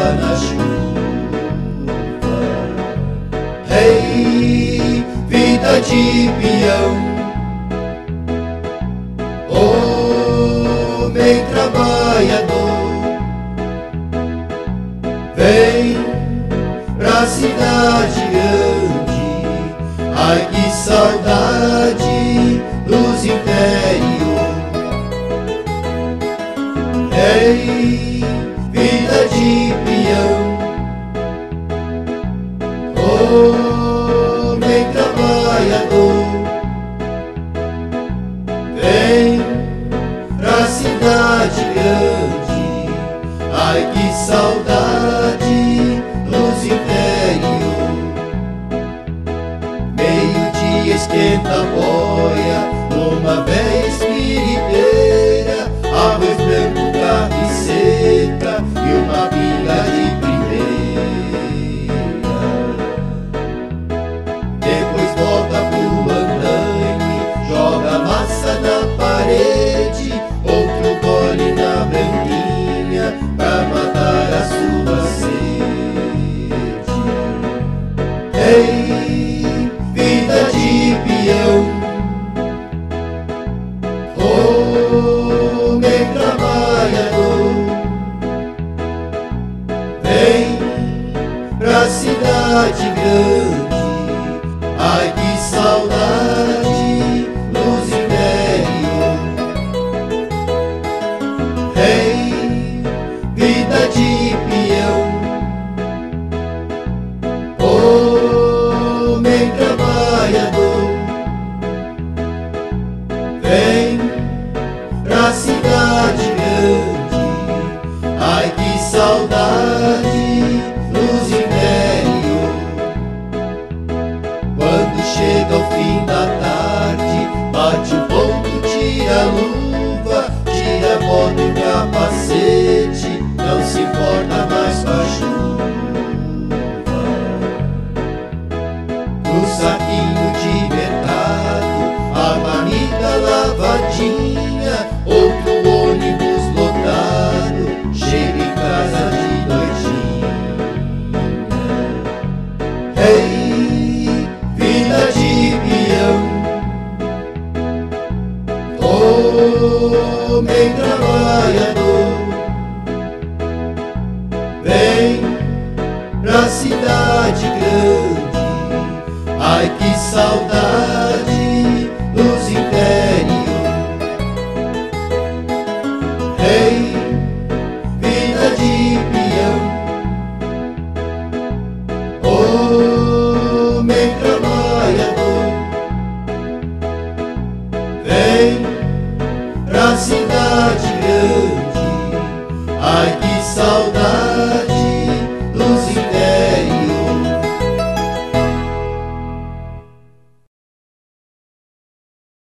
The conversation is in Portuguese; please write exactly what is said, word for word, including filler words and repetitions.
na chuva. Ei, vida de peão, homem trabalhador, vem pra cidade grande. Ai, que saudade dos interior. Ei, vida de peão, homem trabalhador, vem pra cidade grande. Ai, que saudade dos interior. Meio-dia esquenta a boia numa véia espiriteira, arroz branco, carne seca e uma pinga de primeira. Depois volta pro andaime, joga massa na parede, outro gole na branquinha pra matar a sua sede. Ei, vida de peão, homem trabalhador, vem pra cidade grande. Ai, que saudade dos interior. Ei, vida de peão, homem trabalhador, vem pra cidade grande. Ai, que saudade dos interior. Quando chega o fim da tarde, bate o ponto, tira a luva, tira a bota e o capacete, não se importa mais com a chuva. No saquinho de mercado, a marmita lavadinha, outro ônibus lotado, chega em casa de noitinha. Ei, vida de peão, homem trabalhador, vem pra cidade grande. Ai, que saudade dos interior. Ei, vida de peão, homem trabalhador, vem pra cidade grande. Ai, que saudade